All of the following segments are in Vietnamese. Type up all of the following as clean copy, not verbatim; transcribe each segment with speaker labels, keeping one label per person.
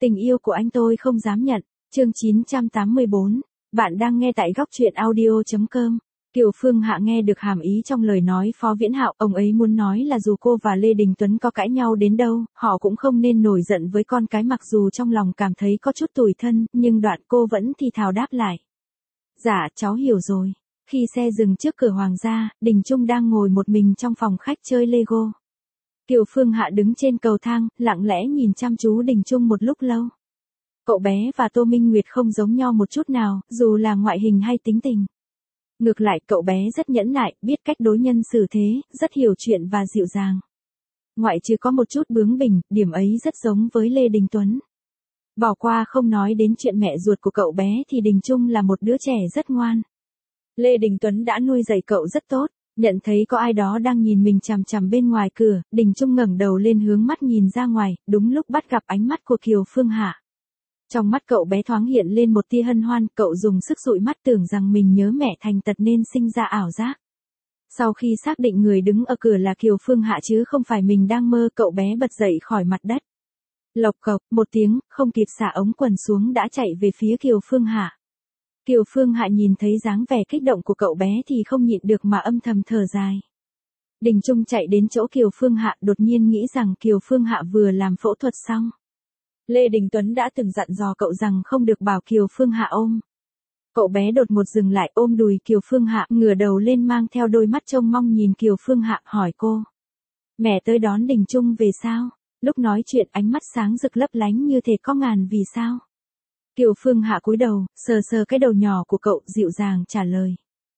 Speaker 1: Tình yêu của anh tôi không dám nhận. Chương 984. Bạn đang nghe tại góc truyện audio.com. Kiều Phương Hạ nghe được hàm ý trong lời nói Phó Viễn Hạo, ông ấy muốn nói là dù cô và Lê Đình Tuấn có cãi nhau đến đâu, họ cũng không nên nổi giận với con cái, mặc dù trong lòng cảm thấy có chút tủi thân, nhưng đoạn cô vẫn thì thào đáp lại. Dạ, cháu hiểu rồi. Khi xe dừng trước cửa Hoàng gia, Đình Trung đang ngồi một mình trong phòng khách chơi Lego. Kiều Phương Hạ đứng trên cầu thang, lặng lẽ nhìn chăm chú Đình Trung một lúc lâu. Cậu bé và Tô Minh Nguyệt không giống nhau một chút nào, dù là ngoại hình hay tính tình. Ngược lại, cậu bé rất nhẫn nại, biết cách đối nhân xử thế, rất hiểu chuyện và dịu dàng. Ngoại trừ có một chút bướng bỉnh, điểm ấy rất giống với Lê Đình Tuấn. Bỏ qua không nói đến chuyện mẹ ruột của cậu bé thì Đình Trung là một đứa trẻ rất ngoan. Lê Đình Tuấn đã nuôi dạy cậu rất tốt. Nhận thấy có ai đó đang nhìn mình chằm chằm bên ngoài cửa, Đình Trung ngẩng đầu lên hướng mắt nhìn ra ngoài, đúng lúc bắt gặp ánh mắt của Kiều Phương Hạ. Trong mắt cậu bé thoáng hiện lên một tia hân hoan, cậu dùng sức dụi mắt tưởng rằng mình nhớ mẹ thành tật nên sinh ra ảo giác. Sau khi xác định người đứng ở cửa là Kiều Phương Hạ chứ không phải mình đang mơ, cậu bé bật dậy khỏi mặt đất. Lộc cộc, một tiếng, không kịp xả ống quần xuống đã chạy về phía Kiều Phương Hạ. Kiều Phương Hạ nhìn thấy dáng vẻ kích động của cậu bé thì không nhịn được mà âm thầm thở dài. Đình Trung chạy đến chỗ Kiều Phương Hạ, đột nhiên nghĩ rằng Kiều Phương Hạ vừa làm phẫu thuật xong. Lê Đình Tuấn đã từng dặn dò cậu rằng không được bảo Kiều Phương Hạ ôm. Cậu bé đột ngột dừng lại, ôm đùi Kiều Phương Hạ, ngửa đầu lên mang theo đôi mắt trông mong nhìn Kiều Phương Hạ, hỏi cô. Mẹ tới đón Đình Trung về sao? Lúc nói chuyện ánh mắt sáng rực lấp lánh như thể có ngàn vì sao. Kiều Phương Hạ cúi đầu, sờ sờ cái đầu nhỏ của cậu, dịu dàng trả lời.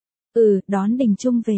Speaker 1: Đón Đình Trung về.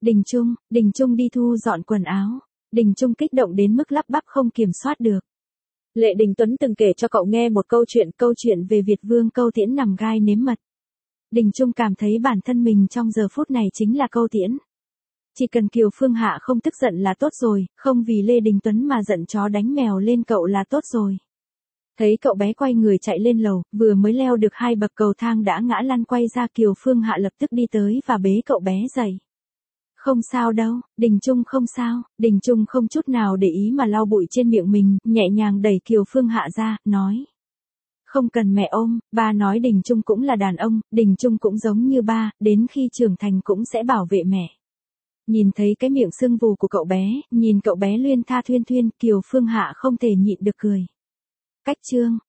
Speaker 1: Đình Trung đi thu dọn quần áo. Đình Trung kích động đến mức lắp bắp không kiểm soát được. Lê Đình Tuấn từng kể cho cậu nghe một câu chuyện về Việt Vương Câu Tiễn nằm gai nếm mật. Đình Trung cảm thấy bản thân mình trong giờ phút này chính là Câu Tiễn. Chỉ cần Kiều Phương Hạ không tức giận là tốt rồi, không vì Lê Đình Tuấn mà giận chó đánh mèo lên cậu là tốt rồi. Thấy cậu bé quay người chạy lên lầu, vừa mới leo được 2 bậc cầu thang đã ngã lăn quay ra, Kiều Phương Hạ lập tức đi tới và bế cậu bé dậy. Không sao đâu, Đình Trung không sao. Đình Trung không chút nào để ý mà lau bụi trên miệng mình, nhẹ nhàng đẩy Kiều Phương Hạ ra, nói. Không cần mẹ ôm, ba nói Đình Trung cũng là đàn ông, Đình Trung cũng giống như ba, đến khi trưởng thành cũng sẽ bảo vệ mẹ. Nhìn thấy cái miệng sưng vù của cậu bé, nhìn cậu bé luyên tha thuyên thuyên, Kiều Phương Hạ không thể nhịn được cười. Cách chương,